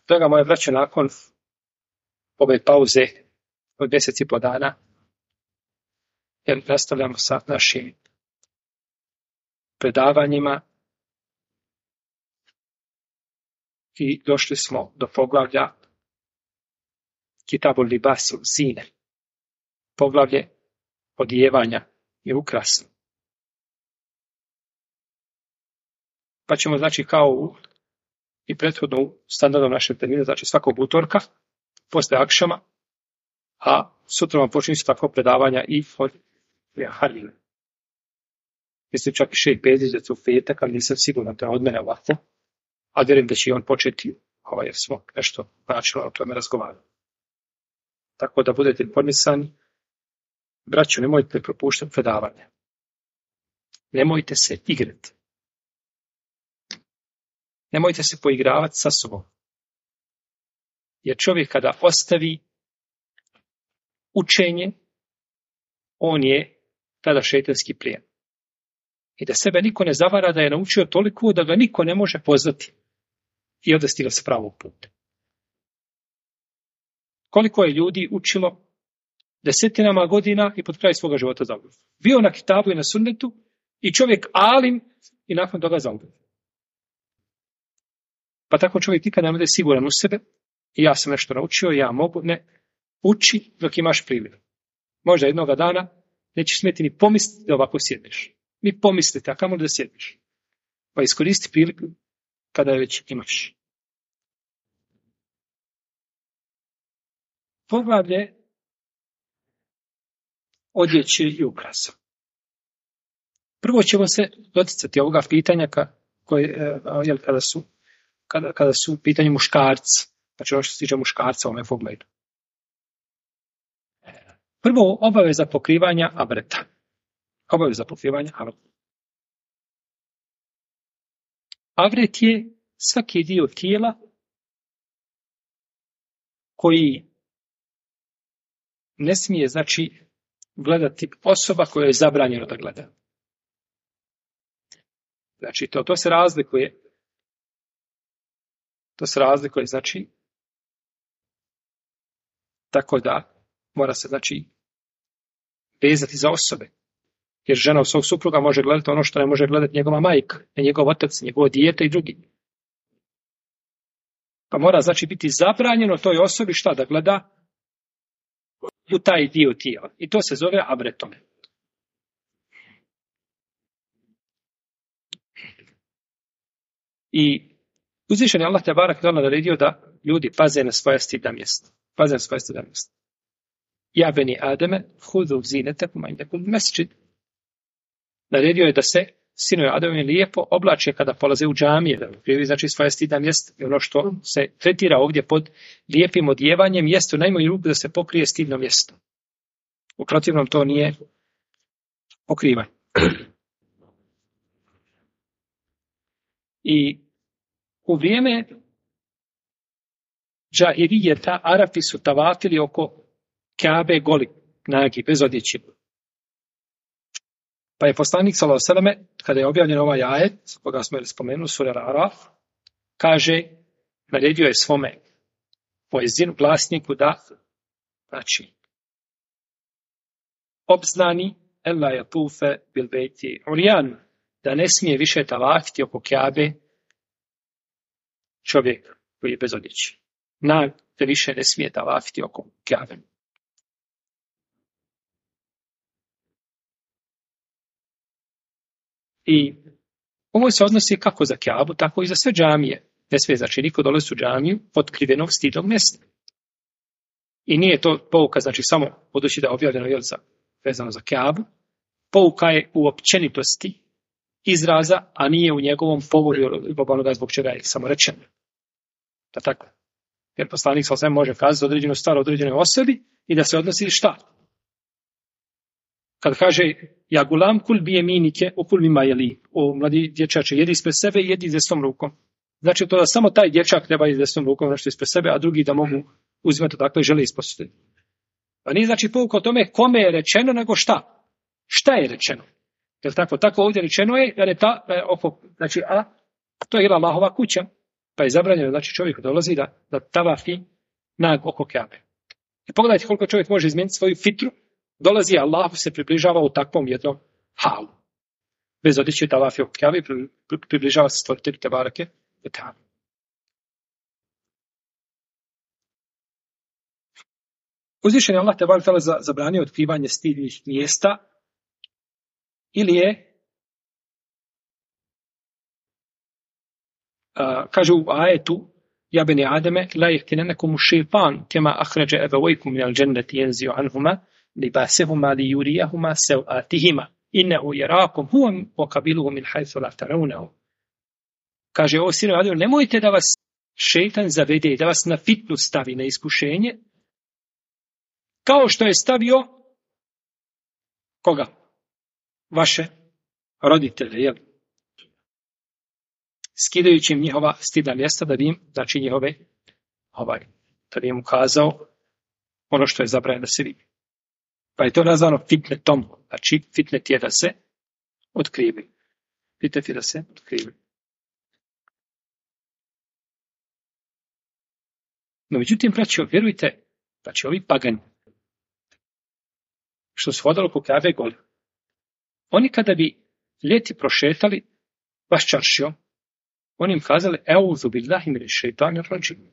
Draga moja braća, nakon ove pauze od 10,5 dana, jer nastavljamo sa našim predavanjima i došli smo do poglavlja Kitabul Libasul Zine, poglavlje odijevanja i ukrasa. Pa ćemo, znači, kao i prethodno standardom našeg termina, znači svakog utorka, posle akšama, a sutra vam počinju tako predavanja i od Haline. Mislim čak i Šejh Bezić u petak, ali nisam siguran, to je od mene ovako, a vjerujem da će i on početi, jer smo nešto načelno o tome razgovarali. Tako da budete informisani. Braćo, nemojte propuštati predavanje. Nemojte se igrati. Nemojte se poigravati sa sobom. Jer čovjek kada ostavi učenje, on je tada šejtanski plijen. I da sebe niko ne zavara da je naučio toliko da ga niko ne može pozvati i odvesti ga s pravog puta. Koliko je ljudi učilo desetinama godina i pod kraj svoga života zauvijek. Bio na kitabu i na sunnetu i čovjek alim i nakon toga zauvijek. Pa tako čovjek nikad ne bude siguran u sebe i ja sam nešto naučio, ja mogu, ne. Uči dok imaš priliku. Možda jednoga dana neće smjeti ni pomisliti da ovako sjedneš. Ni pomisliti, a kamo da sjedneš. Pa iskoristi priliku kada je već imaš. Poglavlje odjeće i ukrasa. Prvo ćemo se doticati ovoga pitanja kada su u pitanju muškarci. Znači ono što se tiče muškarca u ovome pogledu. Prvo, obaveza pokrivanja avreta. Obaveza pokrivanja avreta. Avret je svaki dio tijela koji ne smije, znači, gledati osoba koja je zabranjeno da gleda. Znači, to se razlikuje. To se razlikuje, znači, tako da mora se, znači, vezati za osobe. Jer žena u svog supruga može gledati ono što ne može gledati njegova majka, ne njegov otac, njegovo dijete i drugi. Pa mora, znači, biti zabranjeno toj osobi šta da gleda u taj dio tijela. I to se zove avretom. I uzvišen je Allah te barak naredio da ljudi paze na svoja stidna mjesta. Paze na svoja stidna mjesta. Ja beni Ademe, hudu zinetekum indekum mesdžid. Naredio je da se sinovi Ademe lijepo oblače kada polaze u džamije, da prijevi, znači, svoja stidna mjesta. I ono što se tretira ovdje pod lijepim odjevanjem, mjesto najmanju ruku da se pokrije stidno mjesto. U protivnom to nije pokrivanje. I u vrijeme džahilijeta Arapi su tavafili oko Kabe goli, nagi, bez odjeće. Pa je poslanik sallallahu alejhi ve selleme, kada je objavljen ovaj ajet, koga smo spomenuli, sura Al-Araf, kaže, naredio je svome poezinu, glasniku da, znači, obznani ella yatufe bil beiti uryan, da ne smije više tavafiti oko Kabe čovjek koji je bez odjeće. Da više ne smije tavafiti oko Kabe. I ovo se odnosi kako za Kaabu, tako i za sve džamije. Ne smije, znači, niko dolazi u džamiju potkrivenog stidnog mjesta. I nije to pouka, znači, samo budući da je objavljeno vezano za Kaabu. Pouka je u općenitosti izraza, a nije u njegovom povodu onoga zbog čega je samo rečeno. Da tako. Jer poslanik sallallahu može kazati određenu stvar određenoj osobi i da se odnosi šta? Kad kaže ja gulam kul bi jeminike u kul mima jeli, o mladi dječače, jedi ispred sebe i jedi desnom rukom. Znači to da samo taj dječak treba jedi desnom rukom nešto ispred sebe, a drugi da mogu uzimati dakle žele ispod. Pa nije, znači, pouka o tome kome je rečeno, nego šta? Šta je rečeno? Jer tako ovdje rečeno je, jer je znači, to je Allahova kuća. Pa je zabranjeno, znači čovjek dolazi da tavafi nag oko Kabe. I pogledajte koliko čovjek može izmijeniti svoju fitru, dolazi Allahu se približava u takvom jednom halu. Bez odjeće tavafi oko Kabe, približava se stvoritelju Tebareke ve Teala. Uzvišen je Allah Tebareke ve Teala zabranio otkrivanje stidnih mjesta ili je kaže u ajetu ja beni Ademe la yeftinenakum šeitan kema ahrađa ebevejkum minal dženneti jenziju anhuma libasehuma li yurijahuma sev'atihima innehu jerakum huvam wa kabiluhu min hajthu la taravnehu. Kaže ovo sinu Ademe, nemojte da vas šeitan zavede, da vas na fitnu stavi, na iskušenje, kao što je stavio koga? Vaše roditelje, jel? Skidajući im njihova stidna mjesta da bi im, znači njihove, da bi im ukazao ono što je zabranjeno da se vidi. Pa je to nazvano fitnetom, znači fitnet je da se otkrivi. Fitnet je da se otkrivi. No, međutim, braćo, vjerujte, znači ovi pagani, što su hodali oko Kabe goli, oni kada bi ljeti prošetali baš čaršijom, oni im kazali, euzu billahi mine šeitanir rajim.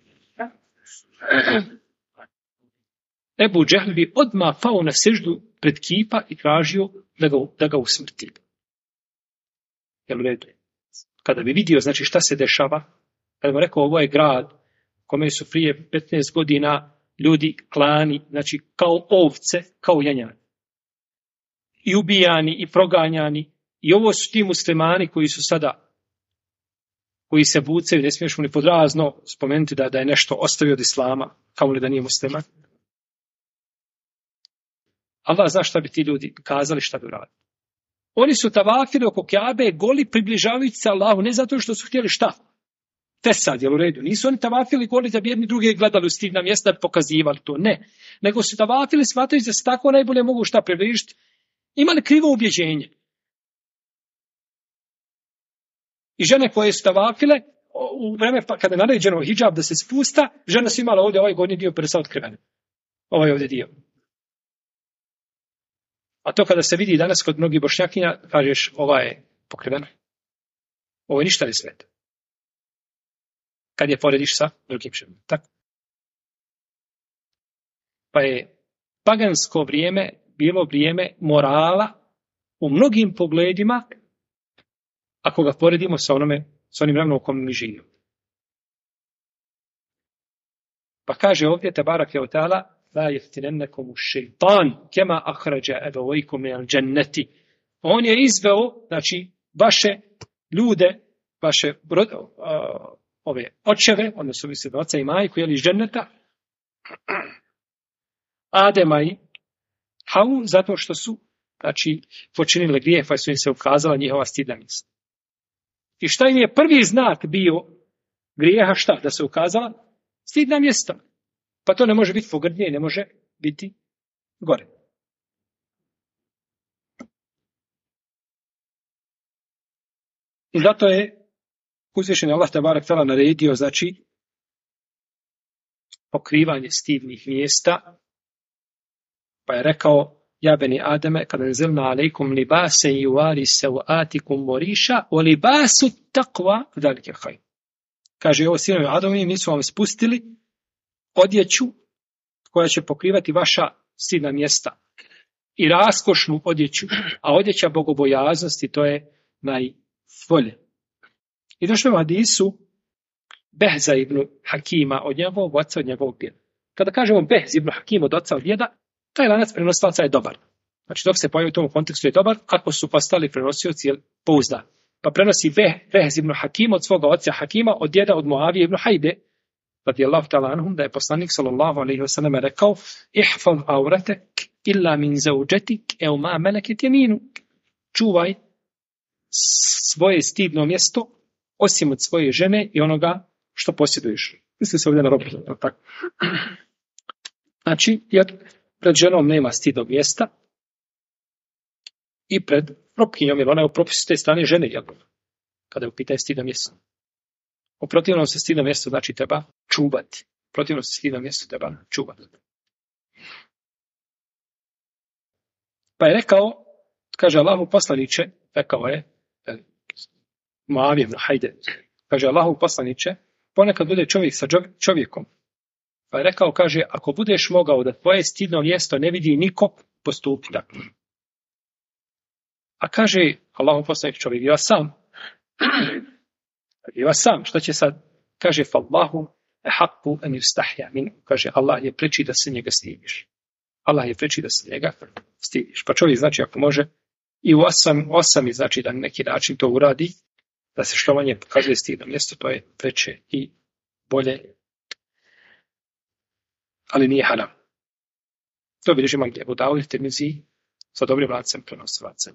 Ebu Džehl bi odmah pao na seždu pred kipa i tražio da ga usmrti. Jel u redu? Kada bi vidio, znači šta se dešava, kada bi rekao, ovo je grad kome su prije 15 godina ljudi klani, znači kao ovce, kao janjani. I ubijani, i proganjani. I ovo su ti muslimani koji su sada, koji se bucaju, ne smiješ mu ni podrazno spomenuti da je nešto ostavio od islama, kao li da nije musliman. Allah zna šta bi ti ljudi kazali, šta bi uradili. Oni su tavafili oko Kabe goli približavajući se Allahu, ne zato što su htjeli šta? Fesad, jel u redu? Nisu oni tavafili goli da bi jedni drugi gledali u stidna mjesta da pokazivali to, ne. Nego su tavafili shvatajući da se tako najbolje mogu šta približiti. Imali krivo ubjeđenje. I žene koje su tavafile, u vreme kada je naređeno hidžab da se spusta, žena su imala ovdje ovaj gornji dio prsa otkriven. Ovaj ovdje dio. A to kada se vidi danas kod mnogih bošnjakinja, kažeš, ova je pokrivena. Ovo je ništa ne sveta. Kad je porediš sa drugim ženama. Tako. Pa je pagansko vrijeme bilo vrijeme morala u mnogim pogledima, ako ga poredimo sa onim vremenom u kojem mi živimo. Pa kaže ovdje Tebareke ve Teala la yeftinennakum šeitan kema ahrađa ebevejkum minal dženneti. On je izveo, znači, vaše ljude, vaše ove očeve, odnosno misli oca i majku, jeli iz dženneta, Adema i Havu, zato što su, znači, počinili grijeh, pa su im se ukazala njihova stidna mjesta. I šta im je prvi znak bio grijeha, šta? Da se ukazala stidna mjesta. Pa to ne može biti pogrdnije, ne može biti gore. I zato je uzvišeni Allah Tebareke ve Teala naredio, znači, pokrivanje stidnih mjesta, pa je rekao, ja beni Ademe, kada nzilna alejkum libase i uvari sev'atikum moriša, o libasu takva dalike haj. Kaže, ovo sinovi Adomi, mi su vam spustili odjeću koja će pokrivati vaša stidna mjesta i raskošnu odjeću, a odjeća bogobojaznosti to je najbolje. I došlo u hadisu Behza ibn Hakima od njegovog oca, od njegovog djeda. Kada kažemo Behz ibn Hakim od oca od djeda, taj lanac prenosilaca je dobar. Znači dok se pojavi u tom kontekstu je dobar, ako su postali prenosioci pouzdan. Pa prenosi Behz ibn Hakim od svoga oca Hakima, od djeda od Muavije ibn Hajde, radijallahu ta'ala anhum, da je poslanik sallallahu alejhi ve sellem rekao: "Ihfaz auratak illa min zawjatik aw ma malakat yaminuk." Čuvaj svoje stidno mjesto osim od svoje žene i onoga što posjeduješ. Misli se ovdje na robu, tako. Znači, jer pred ženom nema stidnog mjesta i pred propkinjom, jer ona je u propisu te strane žene, jel? Kada je u pitanju stidno mjesto. U protivnom se stidno mjesto znači treba čuvati. Protivno se stidno mjesto treba čuvati. Pa je rekao, kaže Allahu poslaniče, rekao je, Muavije ibn Hajde, kaže Allahu poslaniče, ponekad bude čovjek sa čovjekom. Pa je rekao, kaže, ako budeš mogao da tvoje stidno mjesto ne vidi niko, postupi tako. A kaže Allahu poslaniče, čovjek je sam, šta će sad? Kaže, fallahu haqqu an yustahya min, kaže, Allah je preči da se njega stidiš. Allah je preči da se njega stidiš. Pa čovjek, znači, ako može, i u osami, znači, da na neki način to uradi, da se što manje pokazuje stidno mjesto, to je preče i bolje, ali nije haram. To bilježi imam gdje Abu Davud, Tirmizi, sa dobrim lancem prenosilaca.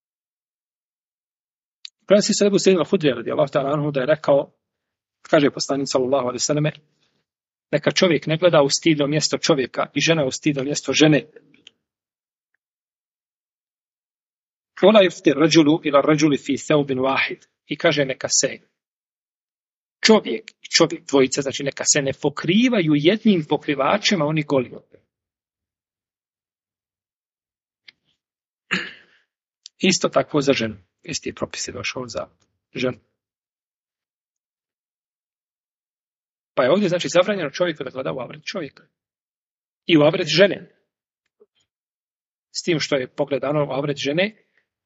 Prenosi se Ebu Sejid al-Hudrija radijallahu ta'ala anhu da je rekao, kaže poslanik sallallahu alejhi ve selleme, neka čovjek ne gleda u stidno mjesto čovjeka i žena u stidno mjesto žene. Wala yufti rajulu ila rajuli fi thawbin wahid. I kaže neka se čovjek i čovjek dvojica, znači neka se ne pokrivaju jednim pokrivačem, a oni goli. Isto tako za ženu. Isti propis je došao za ženu. Pa je ovdje, znači, zabranjeno čovjeku da gleda u avret čovjeka. I u avret žene. S tim što je pogledano u avret žene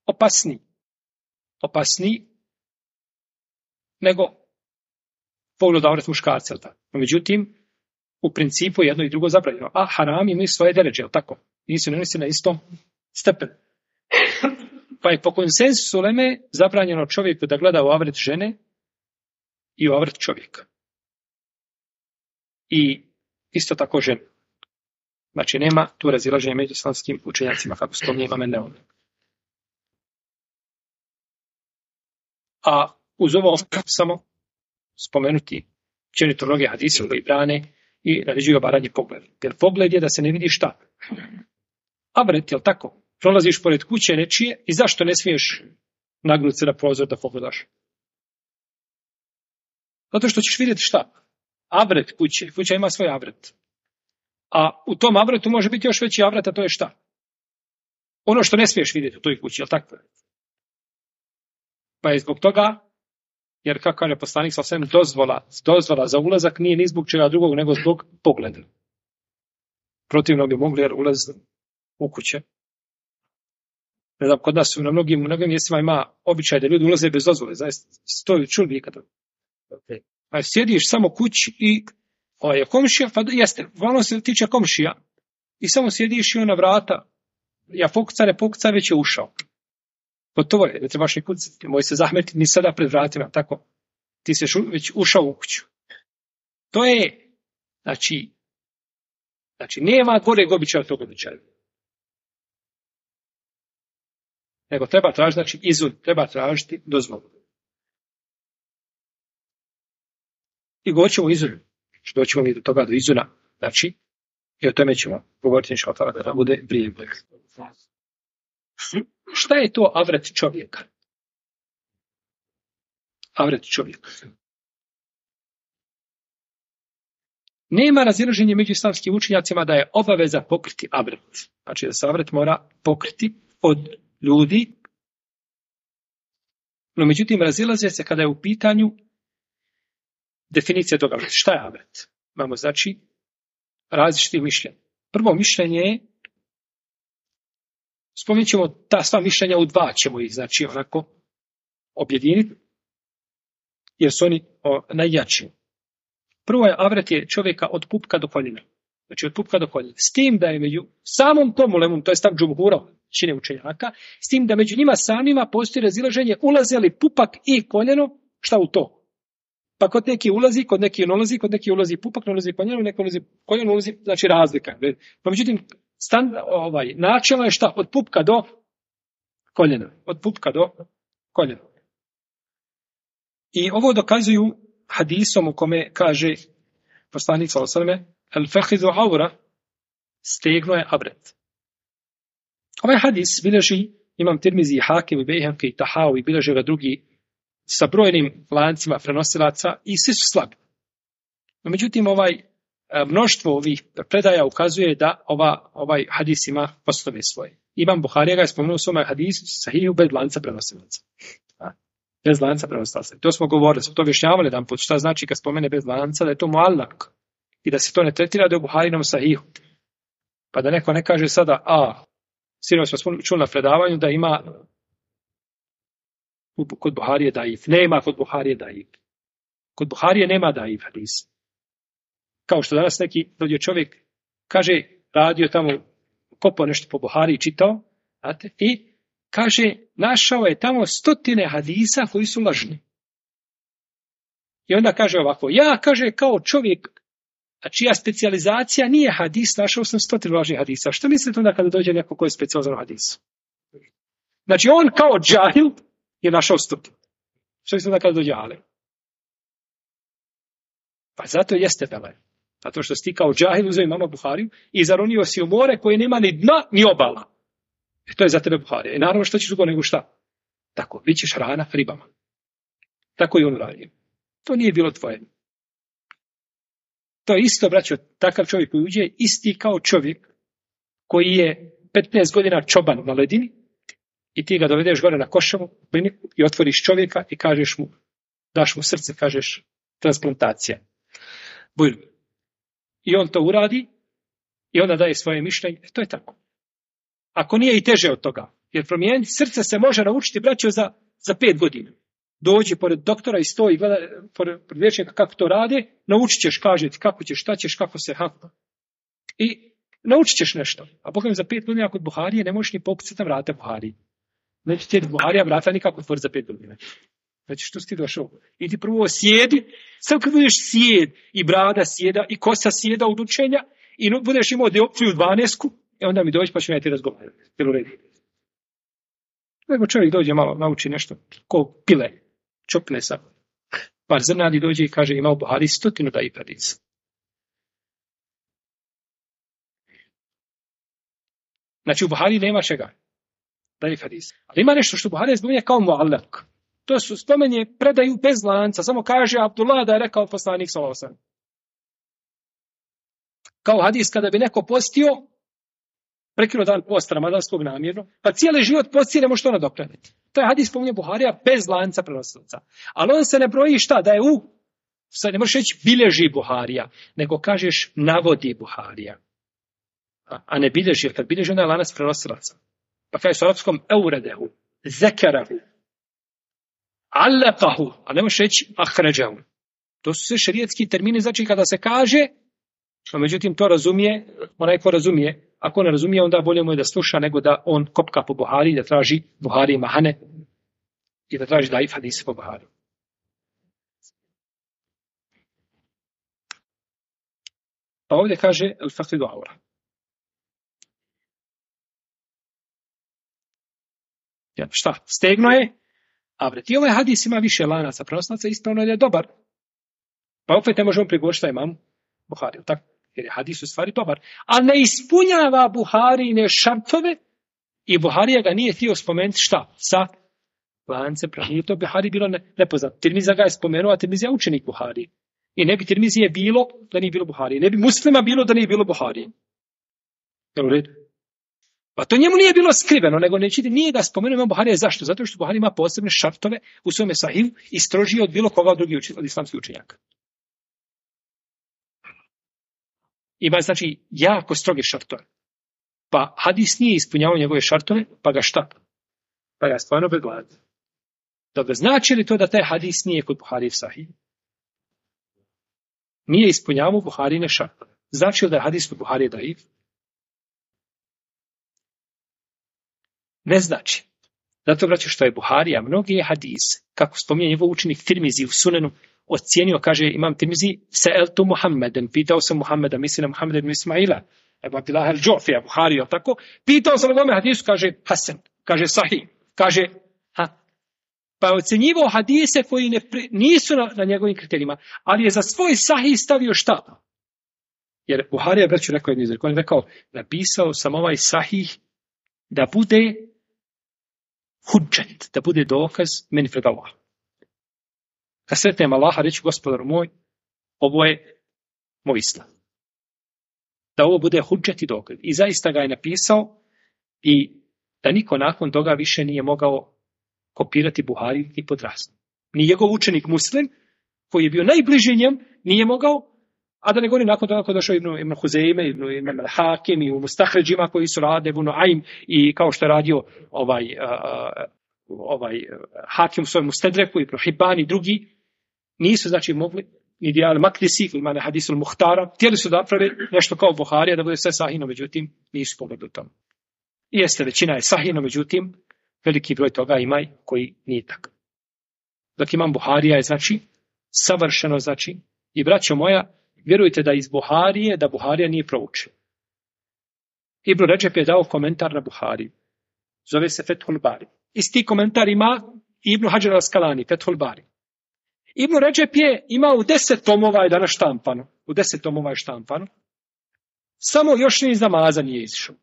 opasniji nego pogled u avret muškarca. Međutim, u principu jedno i drugo zabranjeno. A haram imaju svoje deređe, tako? Nisu na istom stepenu. Pa je po konsensusu uleme zabranjeno čovjeku da gleda u avret žene i u avret čovjeka. I isto tako žene. Znači nema tu razilaženja među islamskim učenjacima, kako spominje Imam Nevevi. A uz ovo samo spomenuti općenito mnoge hadise koji brane i naređuju obaranje pogleda. Jer pogled je da se ne vidi šta. Avret, jel tako? Prolaziš pored kuće nečije i zašto ne smiješ nagnuti se na prozor da pogledaš? Zato što ćeš vidjeti šta? Avret kuće. Kuća ima svoj avret. A u tom avretu može biti još veći avret, a to je šta? Ono što ne smiješ vidjeti u toj kući, jel tako? Pa je zbog toga, jer kako kaže poslanik sa svem, dozvola za ulazak nije ni zbog čega drugog, nego zbog pogleda. Protivno bi mogli jer ulaz u kuće. Ne znam, kod nas na mnogim mjestima ima običaj da ljudi ulaze bez dozvole. Zaista, stoju čuli ikada. A sjediš samo kući i je komšija, pa jeste, uglavnom se tiče komšija. I samo sjediš i on na vrata. Ja pokuca, već je ušao. Gotovo je, ne trebaš ni kucati. Moj se zahmetiti ni sada pred vratima, tako. Ti si već ušao u kuću. To je, znači nema goreg običaja od tog običaja. Nego treba tražiti, znači izun, treba tražiti dozvolu. I govorit ćemo izun. Doćemo mi do toga, do izuna. Znači, i o tome ćemo govoriti nešto od da bude vrijeme. Šta je to avret čovjeka? Avret čovjeka. Nema razilaženja među islamskim učenjacima da je obaveza pokriti avret. Znači da se avret mora pokriti od ljudi. No međutim razilaze se kada je u pitanju definicija toga. Šta je avret? Imamo znači različite mišljenja. Prvo mišljenje je, spomenut ćemo ta sva mišljenja u dva, ćemo ih znači onako objediniti, jer su oni najjači. Prvo je avret je čovjeka od pupka do koljena. Znači od pupka do koljena. S tim da je među samom tomu lemom, to je stav džumhura, većine učenjaka, s tim da među njima samima postoji razilaženje ulaze li pupak i koljeno, šta u to? Pa kod neki ulazi, kod neki ne ulazi, kod neki ulazi pupak, ne ulazi koljeno, neko ulazi koljeno, ulazi, znači razlika. Pa međutim, načelo je šta? Od pupka do koljena. Od pupka do koljena. I ovo dokazuju hadisom u kome kaže poslanik sallallahu alejhi ve selleme al-fakhizu awra, stegno je avret. Ovaj hadis bilježi Imam Tirmizi, Hakim i Bejhaqi i Tahawi, bilježe ga drugi sa brojnim lancima prenosilaca i svi su slabi. No, međutim, mnoštvo ovih predaja ukazuje da ovaj hadis ima osnove svoje. Imam Buharija ga je spomenuo u svome hadisu Sahihu bez lanca prenosilaca. Bez lanca prenosilaca. To smo govorili, smo to objašnjavali jedan put. Šta znači kad spomene bez lanca, da je to muallak i da se to ne tretira da je u Buharinom Sahihu. Pa da neko ne kaže sada, sinoć smo čuli na predavanju da ima kod Buharije daif. Nema kod Buharije daif. Kod Buharije nema daif hadis. Kao što danas neki dođe čovjek, kaže, radio tamo, kopao nešto po Buhariji, čitao, znate, i kaže, našao je tamo 100 hadisa koji su lažni. I onda kaže ovako, ja, kaže, kao čovjek, a čija specijalizacija nije hadis, našao sam 100 lažnih hadisa. Što mislite onda kada dođe neko koji je specijalizan u hadisu? Znači, on kao džahil je našao 100. Što mislite onda kada dođe ale? Pa zato jeste belaj. Zato što si ti kao džahil uzeo imama Buhariju i zaronio si u more koje nema ni dna, ni obala. To je za tebe Buharija. I naravno što ćeš drugo nego šta? Tako, bit ćeš hrana ribama. Tako i on radio. To nije bilo tvoje. To je isto, braćo, takav čovjek koji uđe, isti kao čovjek koji je 15 godina čoban na ledini i ti ga dovedeš gore na Košavu kliniku i otvoriš čovjeka i kažeš mu, daš mu srce, kažeš transplantacija. Bujru. I on to uradi i onda daje svoje mišljenje. To je tako. Ako nije i teže od toga. Jer promijeniti srce se može naučiti, braćo, za 5 godina. Dođi pored doktora i stoji, gleda pored liječnika kako to rade, naučit ćeš, kaže ti kako ćeš, šta ćeš, kako se hakla. I naučit ćeš nešto. A Bogam za 5 godina kod Buharije ne možeš ni pokucati na vrata Buharije. Neće ti Buharija vrata nikako otvori za 5 godina. Znači, što si ti došao? I ti prvo sjedi, sam kad budeš sjed, i brada sjeda, i kosa sjeda od učenja, i budeš imao dioptriju 12, onda mi dođi pa ću ja ti razgovarati. Jel u redu? Nego čovjek dođe malo, nauči nešto, ko pile, čopne sa par zrnadi, dođe i kaže ima u Buhari 100 daif hadisa. Znači, u Buhari nema čega. Daif hadisa. Ali ima nešto što Buhari spominje kao muallak. To su spomenje predaju bez lanca. Samo kaže Abdullah da je rekao poslanik sallallahu alejhi ve sellem. Kao hadis kada bi neko postio, prekinuo dan posta ramadanskog namjerno, pa cijeli život posti ne može to nadoknaditi. To je hadis spominje Buharija bez lanca prenosilaca. Ali on se ne broji šta? Da je sad ne možeš reći bilježi Buharija, nego kažeš navodi Buharija. A ne bilježi, jer kad bilježi onda je lanac prenosilaca. Pa kaže s arapskom euredehu, zekerahu, allaqahu, a ne možeš reći ahređahu. To su sve šerijatski termini, znači kada se kaže, no međutim to razumije, onaj ko razumije, ako ne razumije, onda bolje mu je da sluša nego da on kopka po Buhari, da traži Buhari mahane i da traži daif hadise po Buhari. Pa ovdje kaže al-faqidu aura. Šta? Stegno je avret. I ovaj hadis ima više lanaca prenosilaca, ispravno je dobar. Pa opet ne možemo prigovoriti šta imam Buhari, tako? Jer je hadis u stvari dobar. A ne ispunjava Buharine šartove i Buharija ga nije htio spomenuti šta? Sa lancem prenosilaca. To Buhari bilo nepoznato. Tirmiza ga je spomenuo, a Tirmiza je učenik Buhari. I ne bi Tirmizije bilo da nije bilo Buhari. Ne bi Muslima bilo da nije bilo Buhari. Jel u redu? Pa to njemu nije bilo skriveno, nego nije da spomenuo Buharija. Zašto? Zato što Buhari ima posebne šartove u svome sahihu i strožiji od bilo koga od islamskih učenjaka. Ima znači jako stroge šartove. Pa hadis nije ispunjavao njegove šartove, pa ga šta? Pa ga stvarno begledati. Dobro, znači li to da taj hadis nije kod Buhari sahih? Nije ispunjavao Buharine šartove. Znači li da je hadis kod Buhari daif? Ne znači. Zato vraća što je Buharija mnogi hadis, kako spominje njegov učenik Tirmizi u Sunenu, ocijenio, kaže imam Tirmizi, sa'altu Muhammeden, pitao sam Muhammeda, misli na Muhammeda ibn Ismaila, Ebu Abdillah al-Džofija, Buharija, tako, pitao sam o tome hadisu, kaže Hasan, kaže Sahih, kaže pa je ocjenjivao hadise koji nisu na njegovim kriterijima, ali je za svoj Sahih stavio šta? Jer Buharija, braću, rekao jednu izreku, on je rekao, napisao sam ovaj Sahih da bude hudžet, da bude dokaz meni pred Allah. kad sretnem Allaha, reći Gospodaru moj, ovo je moj islam. Da ovo bude hudžet i dokaz. I zaista ga je napisao i da niko nakon toga više nije mogao kopirati Buhari ni podrasno. Ni njegov učenik Muslim, koji je bio najbliži njem, nije mogao, a da ne govori nakon toga ko došao Ibn Huzeyme, Ibn Hakim i u Mustahređima koji su rade, Ibn Aim i kao što je radio Hakim u svojem Mustedreku, Ibn Hibban i drugi, nisu znači mogli, ni Dijal Makdisi, imane Hadisul Muhtara, htjeli su da naprave nešto kao Buharija, da bude sve sahino, međutim, nisu pogledali tamo. I jeste, većina je sahino, međutim, veliki broj toga ima koji nije tako. Dok imam Buharija je, znači, savršeno, znači, i braćo moja, vjerujte da iz Buharije, da Buharija nije proučio. Ibn Redžep je dao komentar na Buhariju. Zove se Fethul Bari. Isti komentar ima Ibn Hajar al-Askalani, Fethul Bari. Ibn Redžep je imao 10 tomova je danas štampano. U 10 tomova je štampano. Samo još ni iz namaza nije izišao.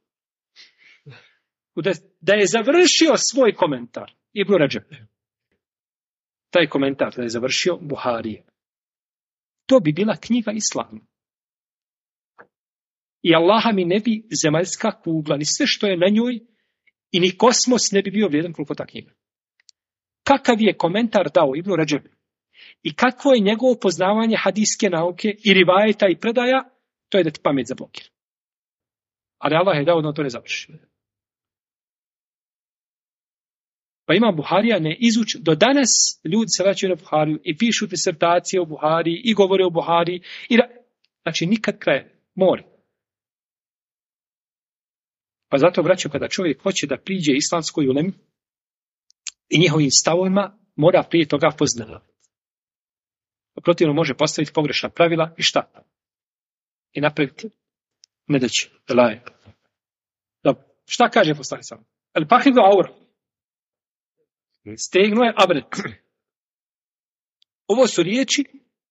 Da je završio svoj komentar. Ibn Redžep. Taj komentar da je završio Buharije. To bi bila knjiga Islama. I Allaha mi ne bi zemaljska kugla, ni sve što je na njoj, i ni kosmos ne bi bio vrijedan koliko ta knjiga. Kakav je komentar dao Ibn Redžep i kakvo je njegovo poznavanje hadijske nauke i rivajeta i predaja, to je da ti pamet zablokira. Ali Allah je dao da on to ne završi. Pa ima Buharija ne izuči. Do danas ljudi se vraćaju na Buhariju i pišu disertacije o Buhariji i govore o Buhariji. Znači nikad kraje. Mora. Pa zato, braćo, kada čovjek hoće da priđe islamskoj ulemi i njihovim stavovima, mora prije toga poznavati. Protivno može postaviti pogrešna pravila i šta? I napraviti nedaće. Šta kaže poslanik sam? El pahidu aura. Stegno je abret. Ovo su riječi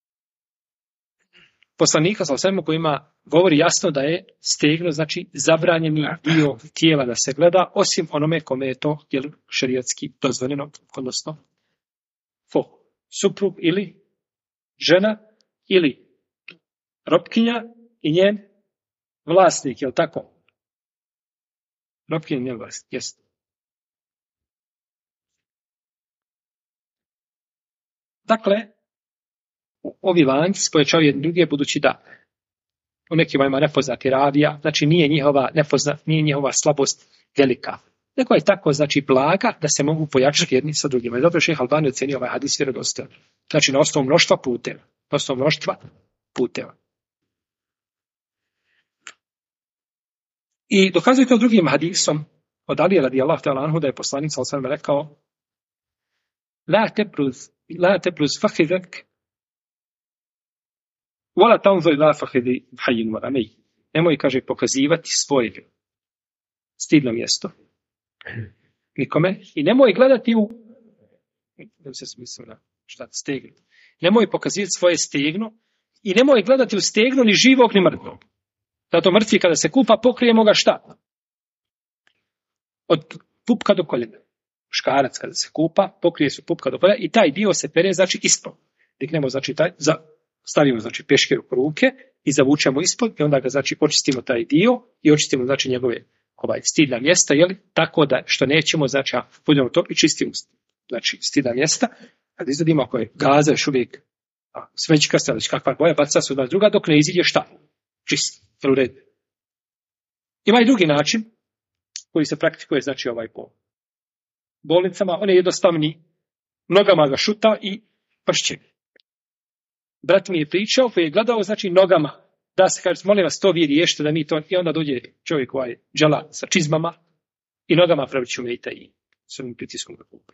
poslanika sa svemu kojima govori jasno da je stegno, znači zabranjeni dio tijela da se gleda, osim onome kome je to šerijatski dozvoljeno, odnosno suprug ili žena ili robkinja i njen vlasnik, je li tako? Robkinja i njen vlasnik, jeste. Dakle, ovi lanci pojačavaju jedne druge, budući da u nekima ima nepoznati ravija, znači nije njihova slabost velika. Nego je tako, znači, blaga da se mogu pojačati jedni sa drugima. I dobro, šejh Albani ocenio ovaj hadis vjerodostojan. Znači, na osnovu mnoštva puteva. I dokazuje to drugim hadisom od Alije radijallahu ta'ala anhu da je poslanik sallallahu alejhi ve sellem rekao: La tebruz fakhidek wala tanzur ila fakhidi hayyin wa amay. Nemoj, kaže, pokazivati svoje stidno mjesto nikome i nemoj gledati nemoj pokazivati svoje stegno i nemoj gledati u stegno ni živog ni mrtvog. Zato mrtvi kada se kupa pokrijemo ga šta? Od pupka do koljena. Muškarac kada se kupa, pokrije se pupka do koljena i taj dio se pere, znači, ispod. Dignemo, znači, stavimo, znači, peškir u ruke i zavučemo ispod i onda ga, znači, očistimo taj dio i očistimo, znači, njegove stidna mjesta, jeli? Tako da što nećemo, znači, budemo to i čistimo, znači, stidna mjesta, kada izradimo ako je gaza još uvijek smećkasta, znači kakva boja, baca se od druga, dok ne iziđe šta? Čist, u redu. Ima i drugi način koji se praktikuje, znači, po bolnicama, on je jednostavni, nogama ga šuta i pršće. Brat mi je pričao, koji je gledao, znači, nogama, da se kaže, molim vas, to vi riješite, da mi to, i onda dođe čovjek džela sa čizmama i nogama pravit ću mejta i s ovim pritiskom ga kupa.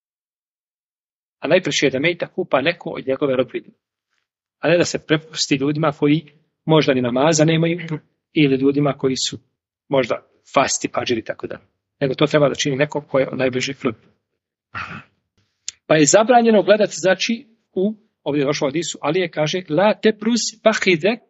A najpreće je da mejta kupa neko od njegove rodbine. A ne da se prepusti ljudima koji možda ni namaza nemaju ili ljudima koji su možda fasti, pađeri, tako da. Nego to treba da čini neko ko je najbliži rodbini. Pa je zabranjeno gledati, znači, ovdje je došlo u hadisu, ali je kaže, la tebruz fakhidek,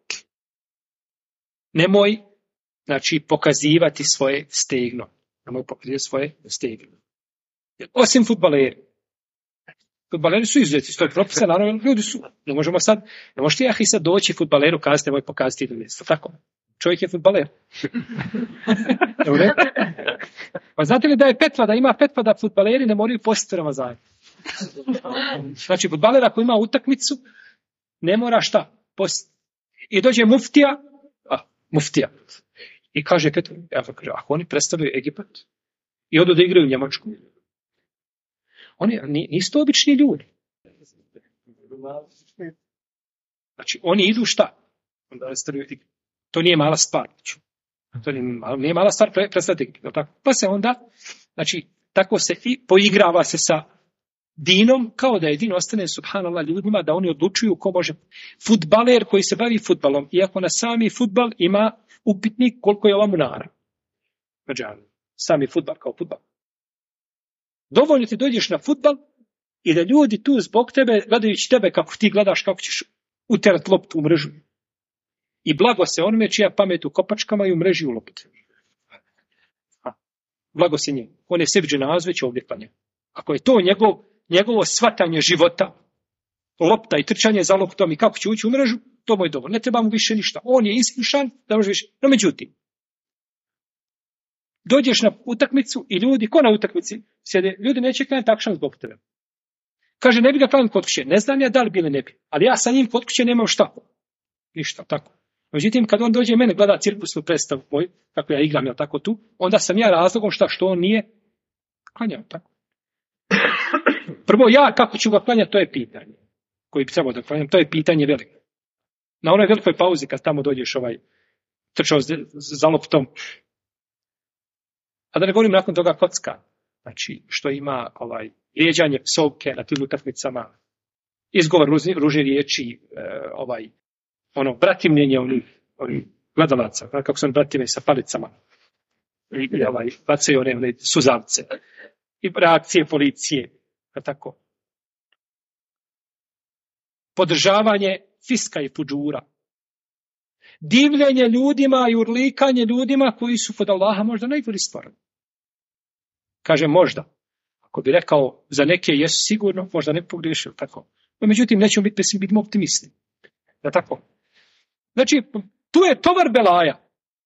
nemoj, znači, pokazivati svoje stegno. Nemoj pokazivati svoje stegno. Osim fudbaleri. Fudbaleri su izuzeti, to je propisa, naravno, ljudi su. Ne možeš ti sad doći fudbaleru, kazati, nemoj pokazati jedno mjesto, tako? Čovjek je fudbaler. Pa znate li da je fetva, da ima fetva da fudbaleri ne moraju postiti Ramazan? Znači, fudbaler ako ima utakmicu, ne mora šta? Postiti. I dođe muftija. I kaže, ako oni predstavljaju Egipat i odu da igraju u Njemačku, oni nisu to obični ljudi. Znači, oni idu šta? To nije mala stvar. To nije mala stvar predstaviti. Pa se onda, znači, tako se i poigrava se sa dinom, kao da je din ostane, subhanallah, ljudima, da oni odlučuju ko može. Fudbaler koji se bavi fudbalom, iako na sami fudbal ima upitnik koliko je ova munara. Sami fudbal kao fudbal. Dovoljno ti dođeš na fudbal i da ljudi tu zbog tebe, gledajući tebe kako ti gledaš, kako ćeš uterati loptu u mrežu. I blago se onome čija pamet u kopačkama i u mreži u loptu. Blago se njemu. On je sebi dženazu već ovdje klanja. Ako je to njegovo shvatanje života, lopta i trčanje za loptom i kako će ući u mrežu, to mu je dobro. Ne treba mu više ništa. On je iskušan da može više. No međutim, dođeš na utakmicu i ljudi, ko na utakmici sjede, ljudi neće klanjati akšam zbog tebe. Kaže, ne bi ga klanjati kod kuće. Ne znam ja da li bi ili ne bi. Ali ja sa njim kod kuće nemam šta. Ništa, tako. Međutim, kad on dođe i mene gleda cirkusnu predstavu moj, kako ja igram, tako tu, onda sam ja razlogom što on nije klanjao, tako. Prvo, ja kako ću ga klanjati, to je pitanje. Koji bi trebao da klanjam, to je pitanje veliko. Na onoj velikoj pauzi, kad tamo dođeš trčao za loptom. A da ne govorim nakon toga kocka. Znači, što ima vrijeđanje psovke na tim utakmicama, izgovor ružne riječi, bratimljenje onih gledalaca, kako su oni bratime sa palicama, i bacaju one suzavce, i reakcije policije, tako. Podržavanje fiska i fudžura. Divljenje ljudima i urlikanje ljudima koji su kod Allaha možda najgori stvar. Kaže možda. Ako bi rekao za neke jesu sigurno, možda ne pogriješio, tako. No, međutim, nećemo biti optimisti. Da tako. Znači, tu je tovar belaja.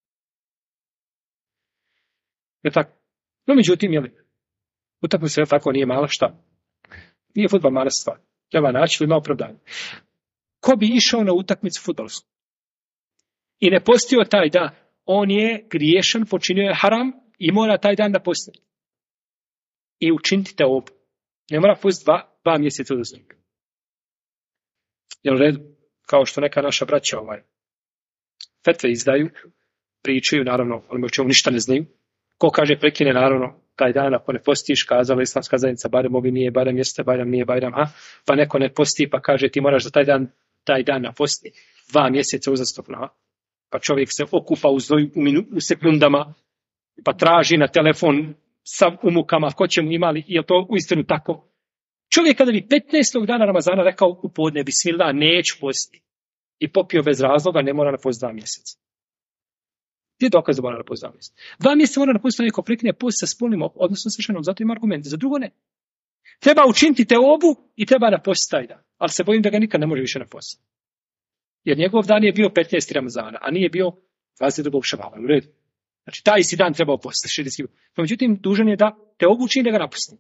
Je tako. No, međutim, utakmica se tako nije mala šta. Nije fudbal mala stvar. Treba naći, ima opravdanje. Ko bi išao na utakmicu fudbalsku i ne postio taj dan, on je griješan, počinio je haram i mora taj dan da posti. I učiniti te obu. Ne mora postiti 2 mjeseca uzastopno. Jel u redu? Kao što neka naša braća fetve izdaju, pričaju, naravno, oni o čemu ništa ne znaju. Ko kaže prekine, naravno, taj dan, ako ne postiš, kazala islamska zajednica, barem ovi nije, barem jeste, barem nije, barem, pa neko ne posti, pa kaže ti moraš za taj dan naposti 2 mjeseca uzastopno, pa čovjek se okupa u sekundama, pa traži na telefon sa umukama, ko će mu imali, je to uistinu tako? Čovjek kada bi 15. dana Ramazana rekao u podne, bismillah, neću postiti, i popio bez razloga, ne mora napostiti 2 mjeseca. Gdje je dokaz da mora napostiti 2 mjeseca? 2 mjeseca mora napostiti neko prekine post sa spolnim, odnosno svršenom, zato ima argument. Za drugo ne. Treba učiniti te obu i treba napostiti taj dan. Ali se bojim da ga nikad ne može više napostiti. Jer njegov dan je bio 15. Ramazana, a nije bio 22. Šavala. U redu. Znači, taj si dan trebao postiti. Međutim, dužan je da te obuči i da ga napusti.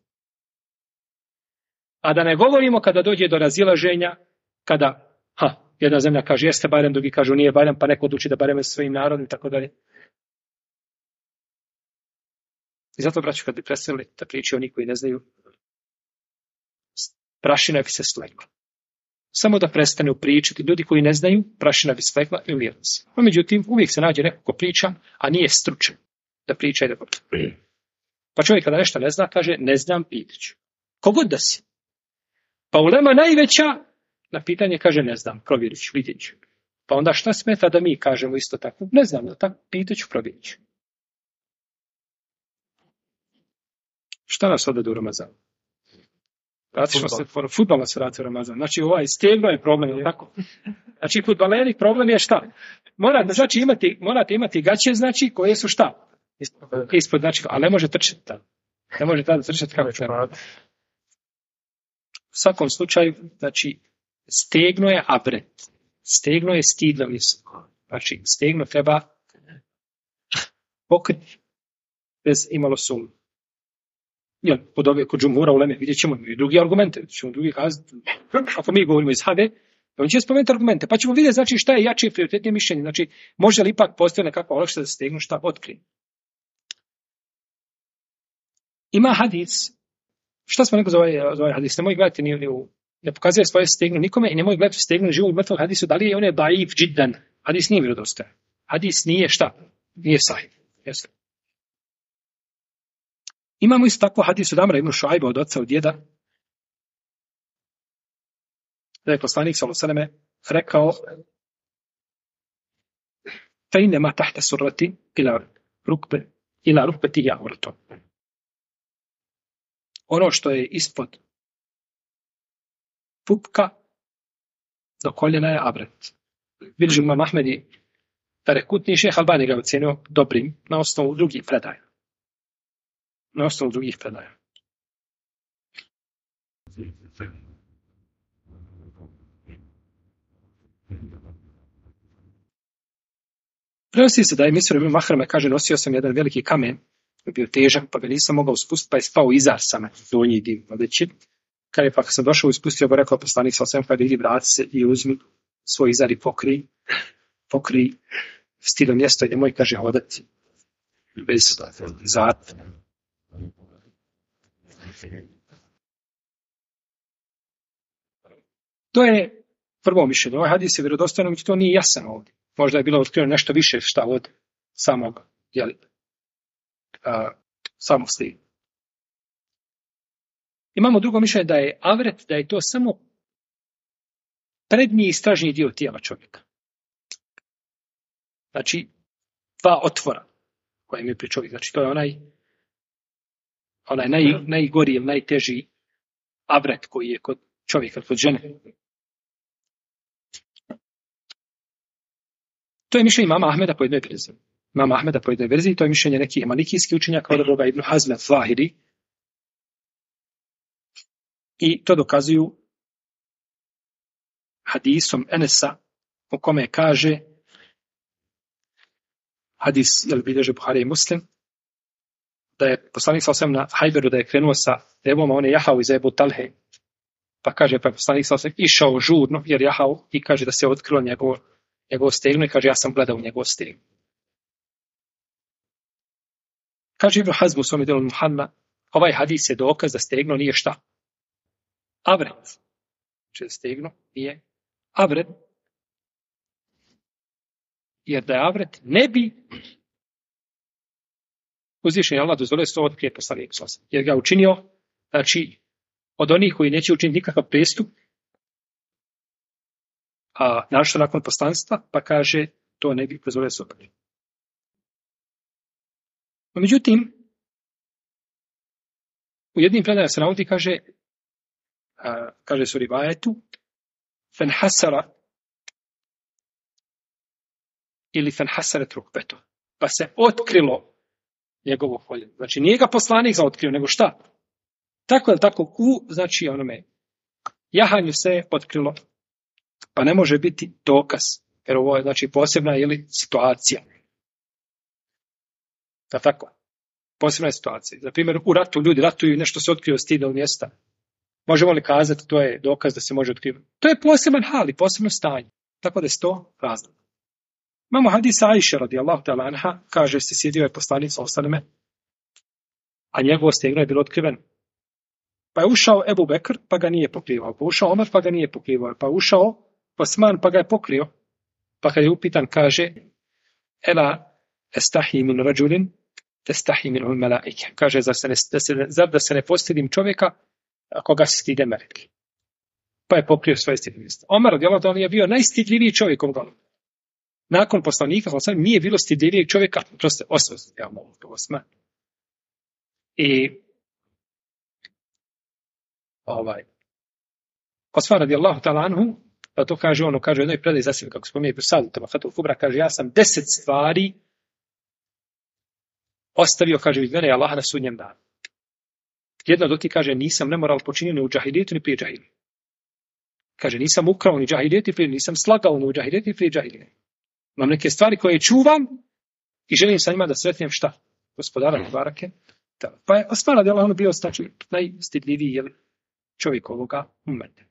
A da ne govorimo kada dođe do razilaženja, kada, jedna zemlja kaže jeste Bajram, drugi kažu nije Bajram, pa neko odluči da Bajram sa svojim narodom i tako dalje. I zato, braću, kad bi predstavili da priči oni koji ne znaju, prašina bi se slegla. Samo da prestanu pričati ljudi koji ne znaju, prašina bi slegla i umirala se. No, međutim, uvijek se nađe neko ko priča, a nije stručan da priča i da priča. Pa čovjek kada nešto ne zna, kaže ne znam, pitaću. Kogod da si. Pa ulema najveća na pitanje kaže ne znam, provjerit ću, vidjet ću. Pa onda šta smeta da mi kažemo isto tako? Ne znam, da tako, pitat ću, provjerit ću. Šta nas odvede u Ramazanu? Fudbal se vrati u Ramazan. Znači stegno je problem, tako? Znači fudbaleri problem je šta? Morate imati gaće, znači koje su šta? Ispod, znači, ali ne može trčati. Ne može tada trčati kako treba. svakom slučaju, znači, stegno je avret. Stegno je stidno visoko. Znači, stegno treba pokriti bez imalo sumnje. Jel, kod džumhura uleme, vidjet ćemo i drugi argumente, ćemo drugi kazati, ako mi govorimo iz Have, on će spomenuti argumente, pa ćemo vidjeti znači, šta je jače i prioritetnije mišljenje, znači može li ipak postoji nekakva olakšica da se stegnu šta otkrije. Ima hadis, šta smo rekli za ovaj hadis, nemoj gledati, ne pokazuje svoje stegnu nikome i nemoj gledati stegnu živog mrtvog hadisu, da li je on je daif, džiddan, hadis nije vjerodostojan, hadis nije šta, nije sahih, jeste. Imamo isto tako hadis od Amra ibn Šuajba od oca od djeda, da je poslanik sallallahu alejhi ve sellem rekao: "Fa inma tahta surrati ila rukbatihi awratun." Ono što je ispod pupka do koljena je avret. Bilježi imam Ahmedi Tarekutni, Šejh Albani ga ocenio dobrim na osnovu drugih predaja. Prenosi se da je Misr ibn Mahrame kaže nosio sam jedan veliki kamen, bio težak, pa ga nisam mogao spustiti, pa je spao izar sam donji dim vodeći. Kad je pa kad sam došao i spustio, ba rekao poslanik sa osam, kada idi vrati se i uzmi svoj izar i pokri stidno mjesto i nemoj, kaže, hodati bez zat. To je prvo mišljenje. Ovaj hadis je vjerodostojno, međutim to nije jasan ovdje. Možda je bilo otkriveno nešto više šta od samog stida. Imamo drugo mišljenje da je avret, da je to samo prednji istražni dio tijela čovjeka. Znači, dva otvora koje imaju pri čovjeku. Znači, to je onaj najgoriji ili najteži avret koji je kod čovjeka, kod žene. To je mišljenje imama Ahmeda po jednoj verziji. To je mišljenje nekih malikijskih učenjaka od Ibn Hazma Zahiri. I to dokazuju hadisom Enesa u kome kaže hadis, bilježe Buhari i Muslim, da je poslanik sallallahu alejhi ve sellem na Hajberu da je krenuo sa devom, a on je jahao iz Ebu Talhe. Pa kaže, pa je poslanik sallallahu alejhi ve sellem išao žurno jer jahao i kaže da se otkrilo njegovo stegno i kaže ja sam gledao njegovo stegno. Kaže Ibn Hazm u svom djelu Muhanna, ovaj hadis je dokaz da stegno nije šta? Avret. Znači da stegno nije avret. Jer da je avret ne bi uzvišeni Allah dozvolio se to otkrije poslanik sallallahu alejhi ve sellem. Jer ga učinio, znači, od onih koji neće učiniti nikakav prijestup, a našto nakon poslanstva, pa kaže, to ne bi dozvolio se otkrije. Međutim, u jednim predajama se navodi, kaže su rivajetu, fenhasara ili fenhasaret rukbeto, pa se otkrilo njegovo koljeno. Znači, nije ga poslanik otkrio, nego šta? Tako, znači onome jahanju se otkrilo, pa ne može biti dokaz, jer ovo je znači posebna situacija. Da tako, posebna je situacija. Za primjer, u ratu ljudi ratuju i nešto se otkrio stida od mjesta. Možemo li kazati, to je dokaz da se može otkrivati? To je poseban hal i posebno stanje. Tako da je to razlog. Imamo hadisa Ajše radijallahu ta'ala anha, kaže se sjedio je poslanik sallallahu alejhi ve sellem, a njegovo stegno je bilo otkriveno. Pa je ušao Ebu Bekr, pa ga nije pokrivao. Pa ušao Omer, pa ga nije pokrivao. Pa ušao Osman, pa ga je pokrio. Pa kad je upitan, kaže, ela estahi min rađulin, testahi min melaike. Kaže, zar da se ne postidim čovjeka, koga se stide meleki. Pa je pokrio svoje stidne mjesto. Omer radijallahu ta'ala je bio najstidljiviji čovjek u golu. Nakon poslanika, nije bilo stidljivijeg čovjeka, Osman. I Osman radijallahu ta'ala anhu, pa to kaže ono, kaže u jednoj predaj za sebe, kako spominje Sadu Tabahatul Kubra, kaže ja sam 10 stvari ostavio, kaže vid mene i Allaha na sudnjem danu. Jedna od ti kaže, nisam nemoral počinio ni u džahilijetu, ni prije džahilije. Kaže, nisam ukrao ni džahilijetu, nisam slagao ni u džahilijetu, ni prije džahilije. Imam neke stvari koje čuvam i želim sa njima da sretnem šta? Gospodara Barake. Pa je Osman radijallahu anhu bio najstidljiviji čovjek ovoga umeta.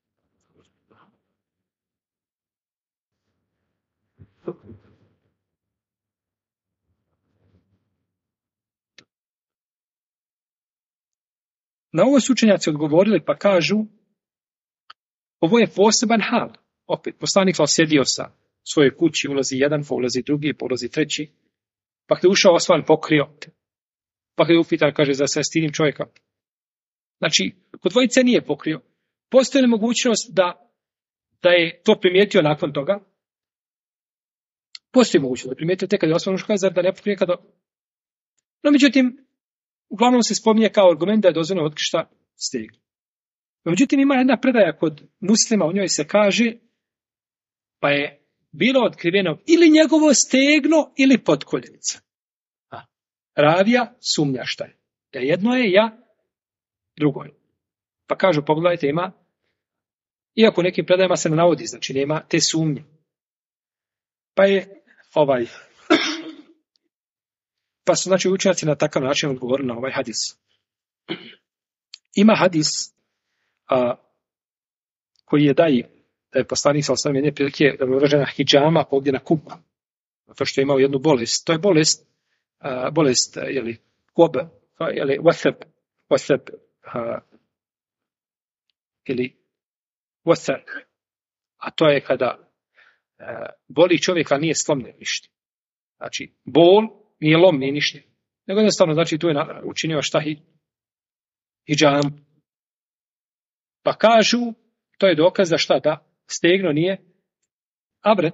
Na ovo su učenjaci odgovorili pa kažu, ovo je poseban hal. Opet, poslanik sjedio sa svojoj kući, ulazi jedan, pa ulazi drugi, pa ulazi treći. Pa kada je ušao Osman pokrio. Pa kada je upitan, kaže, za se stidim čovjeka. Znači, kod dvojice nije pokrio. Postoji li mogućnost da je to primijetio nakon toga? Postoji mogućnost da je primijetio tek kada je Osman ušao, zar da ne pokrije kada... No, međutim, uglavnom se spominje kao argument da je dozvoljeno otkriti šta stegno. No, međutim, ima jedna predaja kod Muslima, u njoj se kaže, pa je bilo otkriveno ili njegovo stegno ili potkoljenica. Ravija sumnja šta je. Da jedno je drugo je. Pa kažu, pogledajte, ima, iako nekim predajama se ne navodi, znači nema te sumnje. Pa je pa su znači učenjaci na takav način odgovorili na ovaj hadis. Ima hadis koji je da je poslanik sa osam jedne prilike uražena hidžama ovdje na Kubu. Zato što je imao jednu bolest. To je bolest kob, wasab, ili wasar. A to je kada boli čovjeka, nije slomne ništa. Znači, bol nije lom, nije ništa. Nego jednostavno, znači, tu je učinio šta hidžam. Pa kažu, to je dokaz da šta, da stegno nije avret.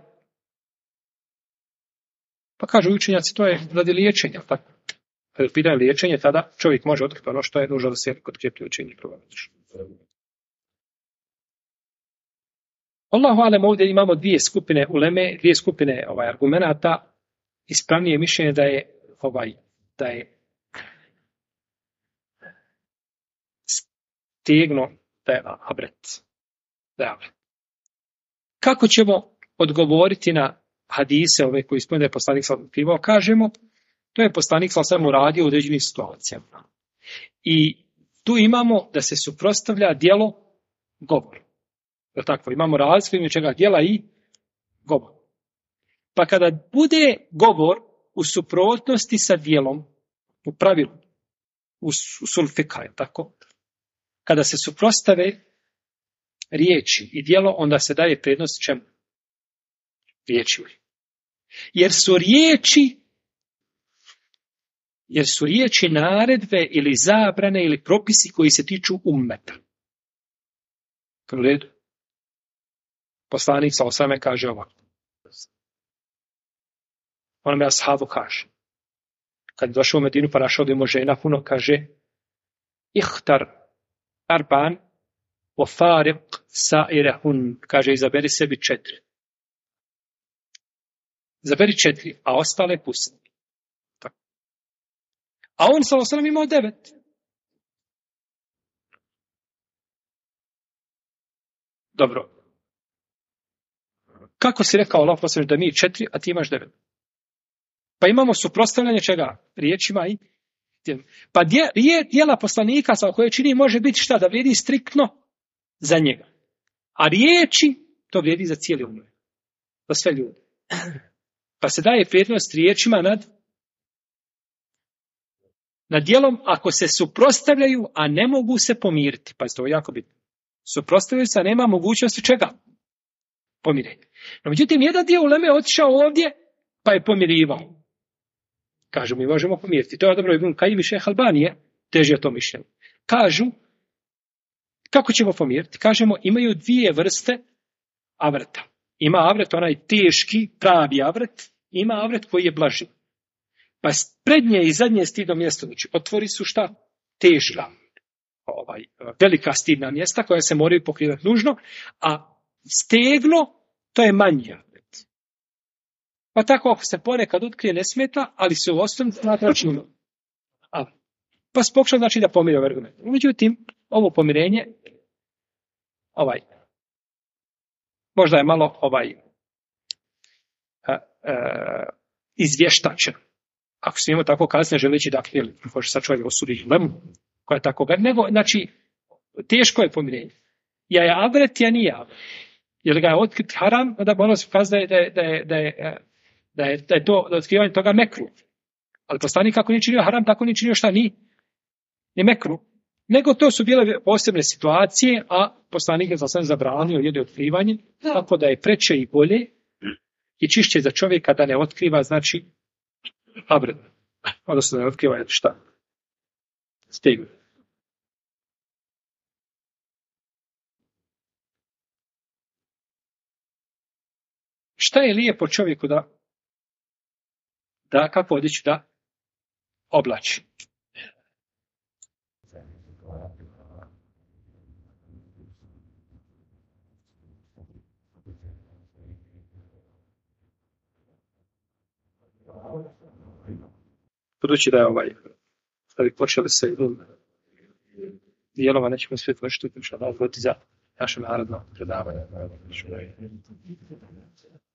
Pa kažu učenjaci, to je radi liječenja. Tako. Kada je pitanje liječenje, tada čovjek može otkriti ono što je nužno da se kod krijepi liječenja provadiš. Allahu alem, ovdje imamo dvije skupine uleme, dvije skupine argumenata. Ispravnije mišljenje da je stegno, da je avret. Kako ćemo odgovoriti na hadise ove koji spomenuo da je poslanik sallallahu alejhi ve sellem kažemo, to je poslanik sallallahu alejhi ve sellem uradio u određenim situacijama. I tu imamo da se suprotstavlja djelo govor. Je tako? Imamo razliku između čega djela i govor. Pa kada bude govor u suprotnosti sa djelom, u pravilu, u sulfika, je tako? Kada se suprotstave riječi i djelo, onda se daje prednost čemu? Riječi. Jer su riječi naredbe ili zabrane ili propisi koji se tiču ummeta. U redu. Poslanik sallallahu alejhi ve sellem kaže ovako. Onome ashabu kaže. Kad je došao u Medinu pa našao da ima žena puno, kaže ihtar arban wa fariq sa'irahun. Kaže, izaberi sebi 4. Izaberi 4, a ostale pusti. Tako. A on sallallahu alejhi ve sellem imao 9. Dobro. Kako si rekao Allah poslanik da mi 4, a ti imaš 9? Pa imamo suprotstavljanje čega? Riječima i djelima. Pa djela poslanika sa koje čini može biti šta? Da vrijedi striktno za njega. A riječi, to vrijedi za cijeli ummet. Za sve ljude. Pa se daje prednost riječima nad djelom ako se suprotstavljaju, a ne mogu se pomiriti. Pa to je jako bitno. Suprotstavljaju se, a nema mogućnosti čega? Pomirenja. No, međutim, jedan dio uleme otišao ovdje, pa je pomirivao. Kažu, mi možemo pomiriti. To je dobro, Ibn Kajim i Šejh Albanije teže to mišljenje. Kažu, kako ćemo pomiriti? Kažemo, imaju 2 vrste avreta. Ima avret, onaj teški, pravi avret, ima avret koji je blaži. Pa prednje i zadnje stidno mjesto, znači, otvori su šta? Teška. Velika stidna mjesta koja se moraju pokrivati nužno, a stegno, to je manji avret. Pa tako ako se ponekad otkrije ne smeta, ali se u osnovi smatra činom. Pa se pokušao znači da pomiri ovaj argument. Međutim, ovo pomirenje, možda je malo izvještačen. Ako smijemo tako kazati, ne želeći da može sad čovjek osudi lemu, koja je tako, nego, znači, teško je pomirenje. Ja je avret, ja nije avret. Jer ga je otkrit haram, onda ono se kazati da je to otkrivanje toga mekru. Ali poslanik kako nije činio haram, tako nije činio šta ni mekru. Nego to su bile posebne situacije, a poslanik je sam zabranio jedno otkrivanje, tako da je preče i bolje i čišće za čovjeka da ne otkriva, znači, avret. Odnosno da ne otkriva šta? Stegu. Šta je lijepo čovjeku da kako odjeću da oblači? Budući da je da bi počeli se dijelova, nećemo sve vršiti, što da odvoti za naše narodno predavanje.